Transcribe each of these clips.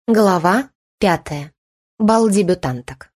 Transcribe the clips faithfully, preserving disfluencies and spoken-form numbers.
Глава пятая. Бал дебютанток.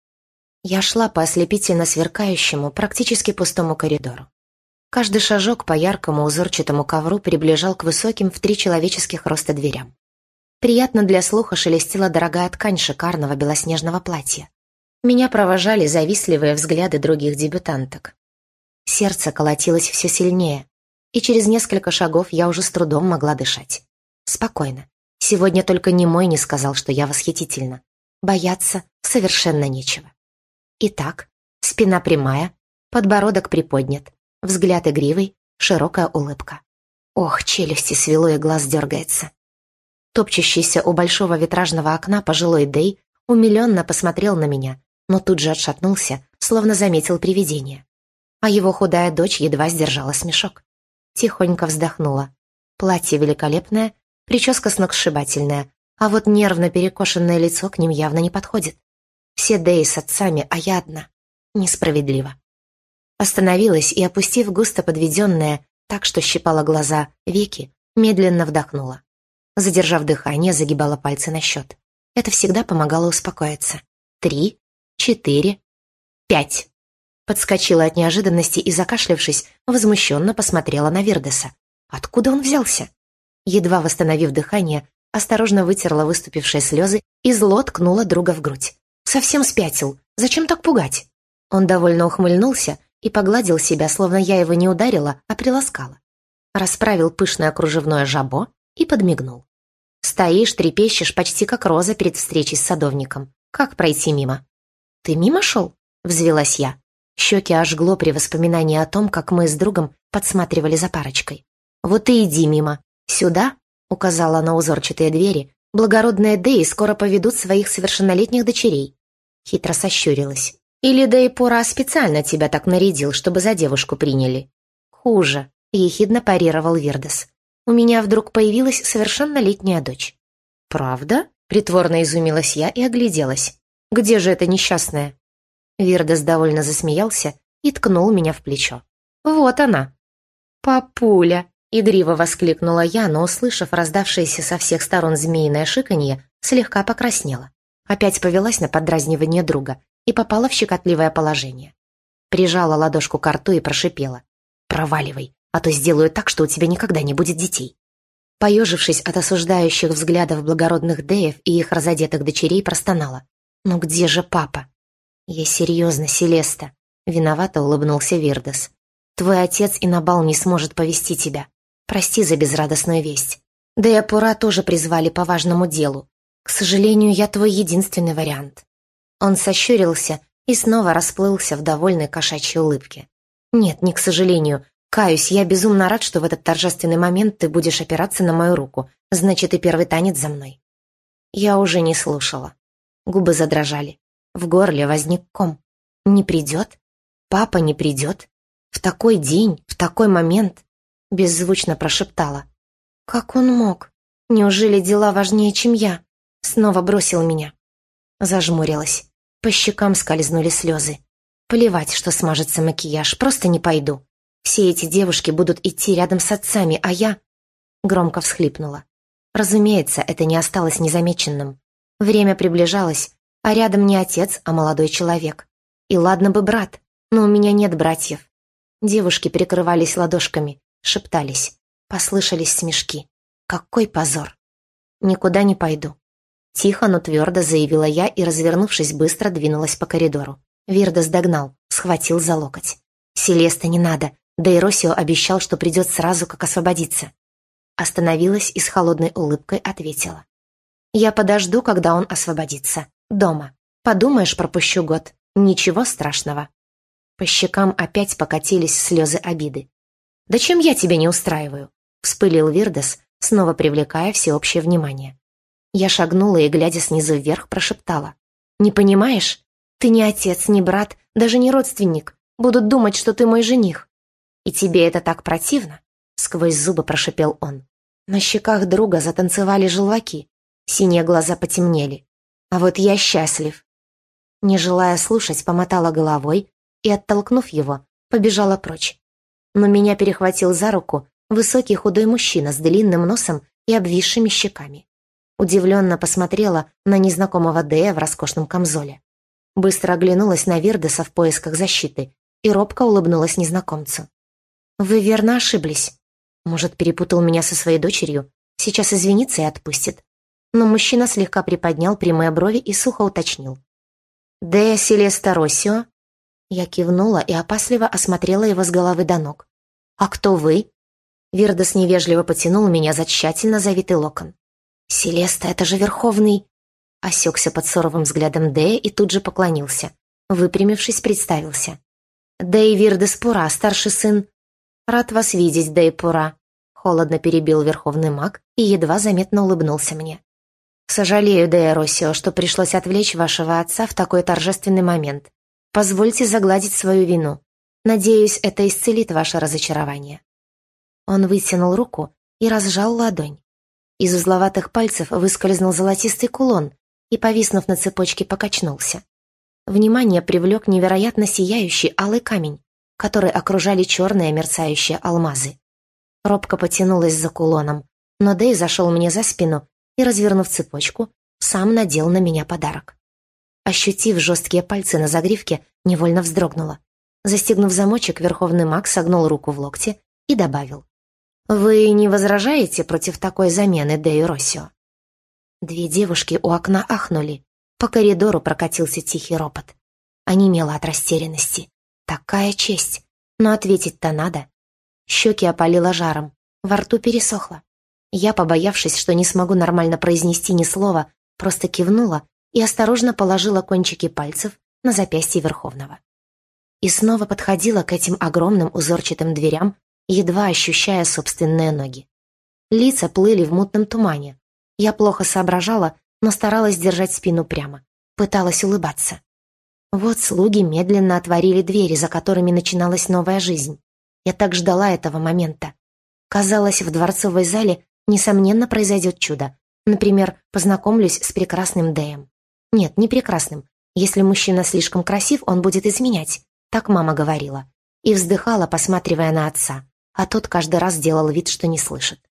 Я шла по ослепительно сверкающему, практически пустому коридору. Каждый шажок по яркому узорчатому ковру приближал к высоким в три человеческих роста дверям. Приятно для слуха шелестела дорогая ткань шикарного белоснежного платья. Меня провожали завистливые взгляды других дебютанток. Сердце колотилось все сильнее, и через несколько шагов я уже с трудом могла дышать. Спокойно. Сегодня только немой не сказал, что я восхитительна. Бояться совершенно нечего. Итак, спина прямая, подбородок приподнят, взгляд игривый, широкая улыбка. Ох, челюсти свело и глаз дергается. Топчущийся у большого витражного окна пожилой Дэй умиленно посмотрел на меня, но тут же отшатнулся, словно заметил привидение. А его худая дочь едва сдержала смешок. Тихонько вздохнула. Платье великолепное, прическа сногсшибательная, а вот нервно перекошенное лицо к ним явно не подходит. Все Дэи с отцами, а я одна. Несправедливо. Остановилась и, опустив густо подведенное, так что щипала глаза, веки, медленно вдохнула. Задержав дыхание, загибала пальцы на счет. Это всегда помогало успокоиться. Три, четыре, пять. Подскочила от неожиданности и, закашлявшись, возмущенно посмотрела на Вирдеса. Откуда он взялся? Едва восстановив дыхание, осторожно вытерла выступившие слезы и зло ткнула друга в грудь. «Совсем спятил. Зачем так пугать?» Он довольно ухмыльнулся и погладил себя, словно я его не ударила, а приласкала. Расправил пышное кружевное жабо и подмигнул. «Стоишь, трепещешь, почти как роза перед встречей с садовником. Как пройти мимо?» «Ты мимо шел?» — взвелась я. Щеки ожгло при воспоминании о том, как мы с другом подсматривали за парочкой. «Вот и иди мимо. «Сюда», — указала на узорчатые двери, «благородные Дэи скоро поведут своих совершеннолетних дочерей». Хитро сощурилась. «Или Дэй Пора специально тебя так нарядил, чтобы за девушку приняли?» «Хуже», — ехидно парировал Вирдес. «У меня вдруг появилась совершеннолетняя дочь». «Правда?» — притворно изумилась я и огляделась. «Где же эта несчастная?» Вирдес довольно засмеялся и ткнул меня в плечо. «Вот она». «Папуля!» — игриво воскликнула я, но, услышав раздавшееся со всех сторон змеиное шиканье, слегка покраснела. Опять повелась на поддразнивание друга и попала в щекотливое положение. Прижала ладошку к рту и прошипела. «Проваливай, а то сделаю так, что у тебя никогда не будет детей». Поежившись от осуждающих взглядов благородных Дэев и их разодетых дочерей, простонала. «Ну где же папа?» «Я серьезно, Селеста», — виновато улыбнулся Вирдес. «Твой отец и на бал не сможет повести тебя. Прости за безрадостную весть. Да и Апура тоже призвали по важному делу. К сожалению, я твой единственный вариант». Он сощурился и снова расплылся в довольной кошачьей улыбке. «Нет, не к сожалению. Каюсь, я безумно рад, что в этот торжественный момент ты будешь опираться на мою руку. Значит, и первый танец за мной». Я уже не слушала. Губы задрожали. В горле возник ком. «Не придет? Папа не придет? В такой день, в такой момент?» Беззвучно прошептала. «Как он мог? Неужели дела важнее, чем я?» Снова бросил меня. Зажмурилась. По щекам скользнули слезы. Плевать, что смажется макияж, просто не пойду. Все эти девушки будут идти рядом с отцами, а я... Громко всхлипнула. Разумеется, это не осталось незамеченным. Время приближалось, а рядом не отец, а молодой человек. И ладно бы брат, но у меня нет братьев. Девушки прикрывались ладошками, шептались. Послышались смешки. Какой позор! Никуда не пойду. Тихо, но твердо заявила я и, развернувшись, быстро двинулась по коридору. Вирдес догнал, схватил за локоть. «Селеста, не надо. Да и Росио обещал, что придет сразу, как освободится». Остановилась и с холодной улыбкой ответила. «Я подожду, когда он освободится. Дома. Подумаешь, пропущу год. Ничего страшного». По щекам опять покатились слезы обиды. «Да чем я тебя не устраиваю?» — вспылил Вирдес, снова привлекая всеобщее внимание. Я шагнула и, глядя снизу вверх, прошептала. «Не понимаешь? Ты не отец, не брат, даже не родственник. Будут думать, что ты мой жених». «И тебе это так противно?» — сквозь зубы прошепел он. На щеках друга затанцевали желваки, синие глаза потемнели. «А вот я счастлив». Не желая слушать, помотала головой и, оттолкнув его, побежала прочь. Но меня перехватил за руку высокий худой мужчина с длинным носом и обвисшими щеками. Удивленно посмотрела на незнакомого Дэя в роскошном камзоле. Быстро оглянулась на Вирдеса в поисках защиты и робко улыбнулась незнакомцу. «Вы верно ошиблись. Может, перепутал меня со своей дочерью? Сейчас извинится и отпустит». Но мужчина слегка приподнял прямые брови и сухо уточнил. «Дея Селеста Россио?» Я кивнула и опасливо осмотрела его с головы до ног. «А кто вы?» Вирдес невежливо потянул меня за тщательно завитый локон. «Селеста, это же Верховный...» Осекся под суровым взглядом Дея и тут же поклонился. Выпрямившись, представился. «Дэй Вирдес Пура, старший сын...» «Рад вас видеть, Дэй Пура», — холодно перебил Верховный маг и едва заметно улыбнулся мне. «Сожалею, Дея Россио, что пришлось отвлечь вашего отца в такой торжественный момент. Позвольте загладить свою вину. Надеюсь, это исцелит ваше разочарование». Он вытянул руку и разжал ладонь. Из узловатых пальцев выскользнул золотистый кулон и, повиснув на цепочке, покачнулся. Внимание привлек невероятно сияющий алый камень, который окружали черные мерцающие алмазы. Робко потянулась за кулоном, но Дэй зашел мне за спину и, развернув цепочку, сам надел на меня подарок. Ощутив жесткие пальцы на загривке, невольно вздрогнула. Застегнув замочек, Верховный маг согнул руку в локте и добавил. «Вы не возражаете против такой замены, Дэй Россио?» Две девушки у окна ахнули. По коридору прокатился тихий ропот. Онемела от растерянности. Такая честь. Но ответить-то надо. Щеки опалило жаром. Во рту пересохло. Я, побоявшись, что не смогу нормально произнести ни слова, просто кивнула и осторожно положила кончики пальцев на запястье Верховного. И снова подходила к этим огромным узорчатым дверям, едва ощущая собственные ноги. Лица плыли в мутном тумане. Я плохо соображала, но старалась держать спину прямо. Пыталась улыбаться. Вот слуги медленно отворили двери, за которыми начиналась новая жизнь. Я так ждала этого момента. Казалось, в дворцовой зале несомненно произойдет чудо. Например, познакомлюсь с прекрасным Дэем. Нет, не прекрасным. Если мужчина слишком красив, он будет изменять. Так мама говорила. И вздыхала, посматривая на отца. А тот каждый раз делал вид, что не слышит.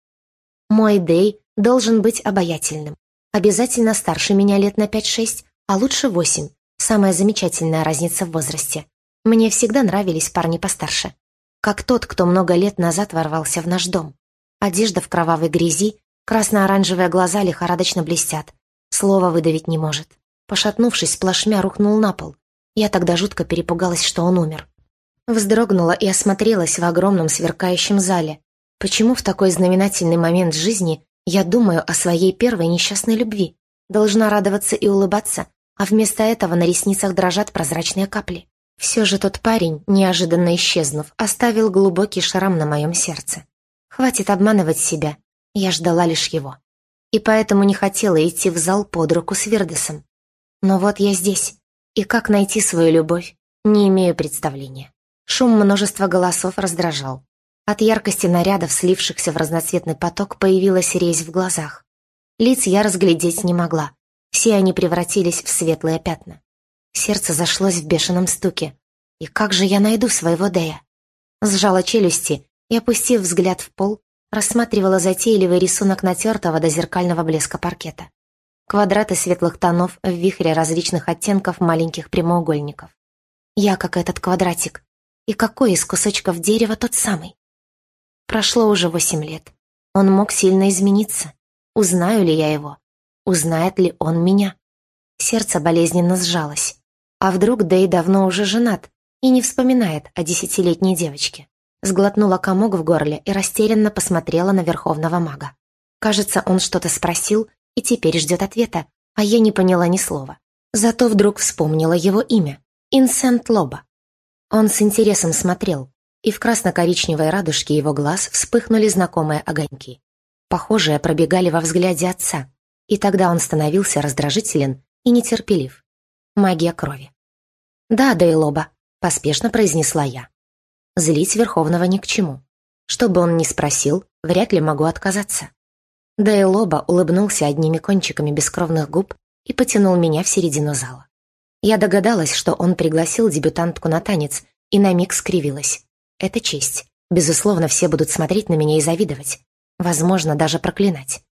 Мой Дэй должен быть обаятельным. Обязательно старше меня лет на пять-шесть, а лучше восемь. Самая замечательная разница в возрасте. Мне всегда нравились парни постарше. Как тот, кто много лет назад ворвался в наш дом. Одежда в кровавой грязи, красно-оранжевые глаза лихорадочно блестят. Слова выдавить не может. Пошатнувшись, плашмя рухнул на пол. Я тогда жутко перепугалась, что он умер. Вздрогнула и осмотрелась в огромном сверкающем зале. Почему в такой знаменательный момент жизни я думаю о своей первой несчастной любви? Должна радоваться и улыбаться, а вместо этого на ресницах дрожат прозрачные капли. Все же тот парень, неожиданно исчезнув, оставил глубокий шрам на моем сердце. Хватит обманывать себя, я ждала лишь его. И поэтому не хотела идти в зал под руку с Вирдесом. Но вот я здесь, и как найти свою любовь, не имею представления. Шум множества голосов раздражал. От яркости нарядов, слившихся в разноцветный поток, появилась резь в глазах. Лиц я разглядеть не могла. Все они превратились в светлые пятна. Сердце зашлось в бешеном стуке. И как же я найду своего Дэя? Сжала челюсти и, опустив взгляд в пол, рассматривала затейливый рисунок натертого до зеркального блеска паркета. Квадраты светлых тонов в вихре различных оттенков маленьких прямоугольников. Я как этот квадратик. И какой из кусочков дерева тот самый? Прошло уже восемь лет. Он мог сильно измениться. Узнаю ли я его? Узнает ли он меня? Сердце болезненно сжалось. А вдруг Дэй давно уже женат и не вспоминает о десятилетней девочке? Сглотнула комок в горле и растерянно посмотрела на Верховного мага. Кажется, он что-то спросил и теперь ждет ответа, а я не поняла ни слова. Зато вдруг вспомнила его имя — Инсент Лоба. Он с интересом смотрел, и в красно-коричневой радужке его глаз вспыхнули знакомые огоньки. Похожие пробегали во взгляде отца, и тогда он становился раздражителен и нетерпелив. Магия крови. «Да, Дэй Лоба», — поспешно произнесла я. Злить Верховного ни к чему. Что бы он ни спросил, вряд ли могу отказаться. Дэй Лоба улыбнулся одними кончиками бескровных губ и потянул меня в середину зала. Я догадалась, что он пригласил дебютантку на танец, и на миг скривилась. Это честь. Безусловно, все будут смотреть на меня и завидовать. Возможно, даже проклинать.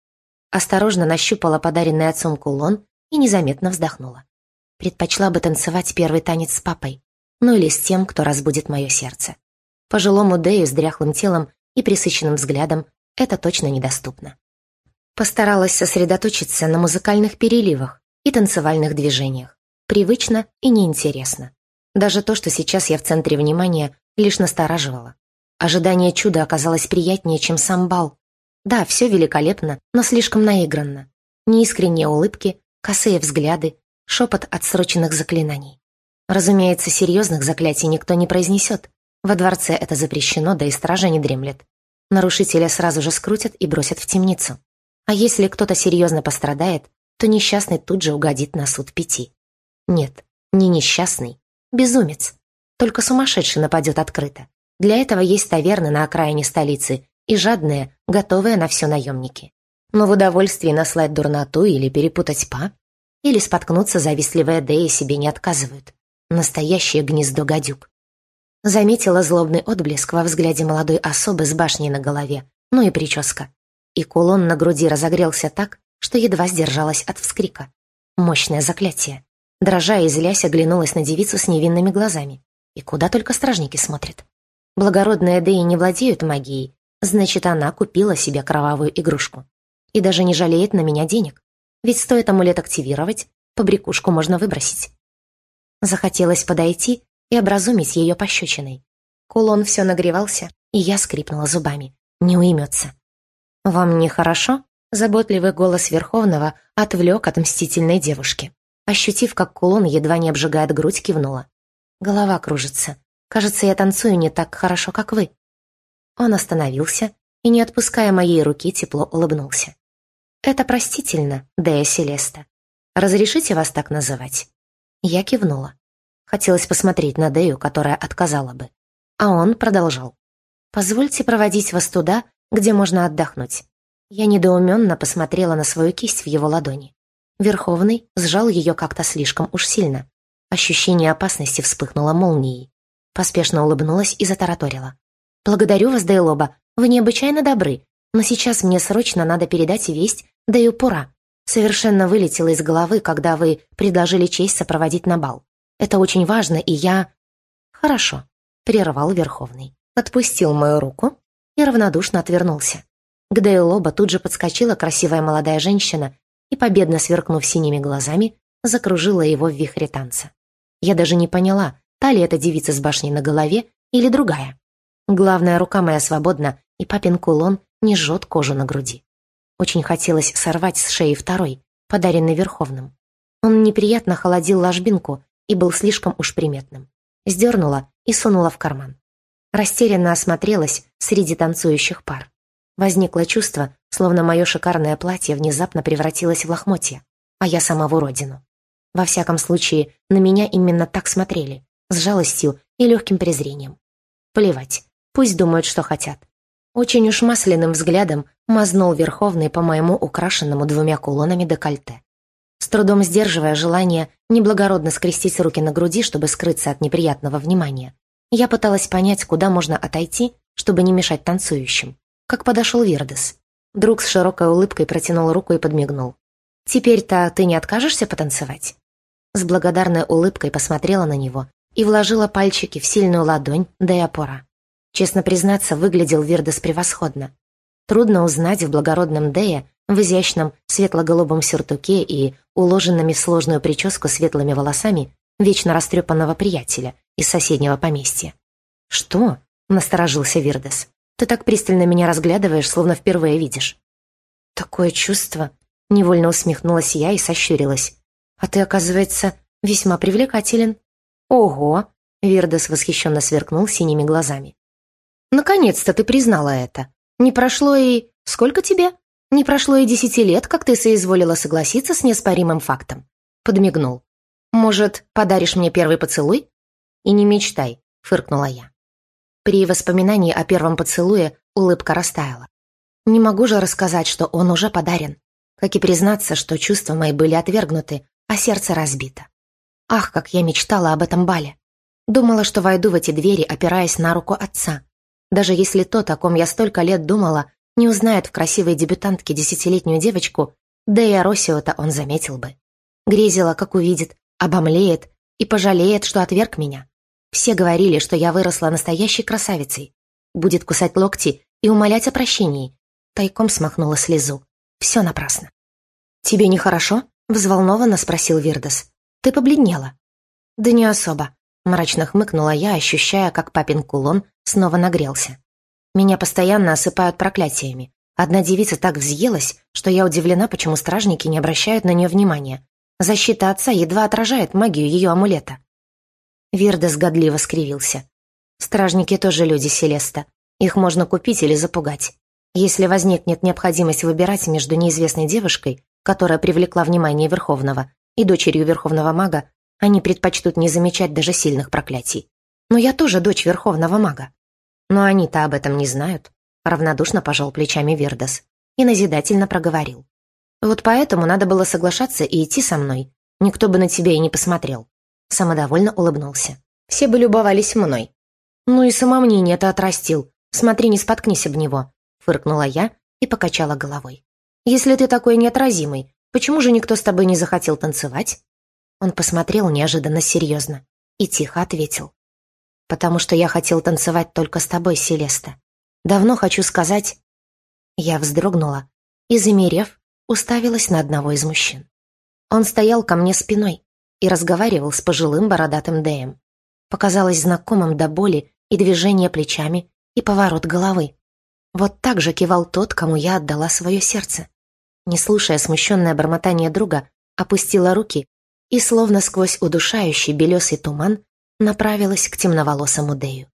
Осторожно нащупала подаренный отцом кулон и незаметно вздохнула. Предпочла бы танцевать первый танец с папой, ну или с тем, кто разбудит мое сердце. Пожилому Дэю с дряхлым телом и пресыщенным взглядом это точно недоступно. Постаралась сосредоточиться на музыкальных переливах и танцевальных движениях. Привычно и неинтересно. Даже то, что сейчас я в центре внимания, лишь настораживало. Ожидание чуда оказалось приятнее, чем сам бал. Да, все великолепно, но слишком наигранно. Неискренние улыбки, косые взгляды, шепот отсроченных заклинаний. Разумеется, серьезных заклятий никто не произнесет. Во дворце это запрещено, да и стража не дремлет. Нарушителя сразу же скрутят и бросят в темницу. А если кто-то серьезно пострадает, то несчастный тут же угодит на суд пяти. Нет, не несчастный, безумец. Только сумасшедший нападет открыто. Для этого есть таверны на окраине столицы и жадные, готовые на все наемники. Но в удовольствии наслать дурноту или перепутать па, или споткнуться завистливые Дэи себе не отказывают. Настоящее гнездо гадюк. Заметила злобный отблеск во взгляде молодой особы с башней на голове, ну и прическа. И кулон на груди разогрелся так, что едва сдержалась от вскрика. Мощное заклятие. Дрожа и злясь, оглянулась на девицу с невинными глазами. И куда только стражники смотрят. Благородные Дэи не владеют магией, значит, она купила себе кровавую игрушку. И даже не жалеет на меня денег. Ведь стоит амулет активировать, побрякушку можно выбросить. Захотелось подойти и образумить ее пощечиной. Кулон все нагревался, и я скрипнула зубами. Не уймется. «Вам нехорошо?» Заботливый голос Верховного отвлек от мстительной девушки. Ощутив, как кулон едва не обжигает грудь, кивнула. Голова кружится. Кажется, я танцую не так хорошо, как вы. Он остановился и, не отпуская моей руки, тепло улыбнулся. Это простительно, Дея Селеста. Разрешите вас так называть? Я кивнула. Хотелось посмотреть на Дею, которая отказала бы. А он продолжал. Позвольте проводить вас туда, где можно отдохнуть. Я недоуменно посмотрела на свою кисть в его ладони. Верховный сжал ее как-то слишком уж сильно. Ощущение опасности вспыхнуло молнией. Поспешно улыбнулась и затараторила. «Благодарю вас, Дейлоба, вы необычайно добры, но сейчас мне срочно надо передать весть Деюпура. Совершенно вылетело из головы, когда вы предложили честь сопроводить на бал. Это очень важно, и я...» «Хорошо», — прервал Верховный. Отпустил мою руку и равнодушно отвернулся. К Дейлоба тут же подскочила красивая молодая женщина и, победно сверкнув синими глазами, закружила его в вихре танца. Я даже не поняла, та ли эта девица с башней на голове или другая. Главное, рука моя свободна, и папин кулон не жжет кожу на груди. Очень хотелось сорвать с шеи второй, подаренный Верховным. Он неприятно холодил ложбинку и был слишком уж приметным. Сдернула и сунула в карман. Растерянно осмотрелась среди танцующих пар. Возникло чувство, словно мое шикарное платье внезапно превратилось в лохмотья, а я сама в уродину. Во всяком случае, на меня именно так смотрели, с жалостью и легким презрением. Плевать, пусть думают, что хотят. Очень уж масляным взглядом мазнул Верховный по моему украшенному двумя кулонами декольте. С трудом сдерживая желание неблагородно скрестить руки на груди, чтобы скрыться от неприятного внимания, я пыталась понять, куда можно отойти, чтобы не мешать танцующим. Как подошел Вирдес. Друг с широкой улыбкой протянул руку и подмигнул. «Теперь-то ты не откажешься потанцевать?» С благодарной улыбкой посмотрела на него и вложила пальчики в сильную ладонь Деяпора. Честно признаться, выглядел Вирдес превосходно. Трудно узнать в благородном Дее, в изящном светло-голубом сюртуке и уложенными в сложную прическу светлыми волосами вечно растрепанного приятеля из соседнего поместья. «Что?» — насторожился Вирдес. «Ты так пристально меня разглядываешь, словно впервые видишь». «Такое чувство...» — невольно усмехнулась я и сощурилась. «А ты, оказывается, весьма привлекателен». «Ого!» — Вирдес восхищенно сверкнул синими глазами. «Наконец-то ты признала это. Не прошло и... Сколько тебе? Не прошло и десяти лет, как ты соизволила согласиться с неоспоримым фактом». Подмигнул. «Может, подаришь мне первый поцелуй?» «И не мечтай», — фыркнула я. При воспоминании о первом поцелуе улыбка растаяла. Не могу же рассказать, что он уже подарен. Как и признаться, что чувства мои были отвергнуты, а сердце разбито. Ах, как я мечтала об этом бале. Думала, что войду в эти двери, опираясь на руку отца. Даже если тот, о ком я столько лет думала, Не узнает в красивой дебютантке десятилетнюю девочку, да и Оросио-то он заметил бы. Грезила, как увидит, обомлеет и пожалеет, что отверг меня. Все говорили, что я выросла настоящей красавицей. Будет кусать локти и умолять о прощении. Тайком смахнула слезу. Все напрасно. «Тебе нехорошо?» — взволнованно спросил Вирдес. «Ты побледнела». «Да не особо», — мрачно хмыкнула я, ощущая, как папин кулон снова нагрелся. Меня постоянно осыпают проклятиями. Одна девица так взъелась, что я удивлена, почему стражники не обращают на нее внимания. Защита отца едва отражает магию ее амулета. Вирдес годливо скривился. Стражники тоже люди Селеста. Их можно купить или запугать. Если возникнет необходимость выбирать между неизвестной девушкой, которая привлекла внимание Верховного, и дочерью Верховного мага, они предпочтут не замечать даже сильных проклятий. Но я тоже дочь Верховного мага. Но они-то об этом не знают. Равнодушно пожал плечами Вирдес и назидательно проговорил. Вот поэтому надо было соглашаться и идти со мной. Никто бы на тебя и не посмотрел. Самодовольно улыбнулся. Все бы любовались мной. Ну и самомнение-то отрастил. Смотри, не споткнись об него. Фыркнула я и покачала головой. Если ты такой неотразимый, почему же никто с тобой не захотел танцевать? Он посмотрел неожиданно серьезно и тихо ответил. Потому что я хотел танцевать только с тобой, Селеста. Давно хочу сказать... Я вздрогнула и, замерев, уставилась на одного из мужчин. Он стоял ко мне спиной и разговаривал с пожилым бородатым Дэем. Показалось знакомым до боли и движение плечами, и поворот головы. Вот так же кивал тот, кому я отдала свое сердце. Не слушая смущенное бормотание друга, опустила руки и, словно сквозь удушающий белесый туман, направилась к темноволосому Дэю.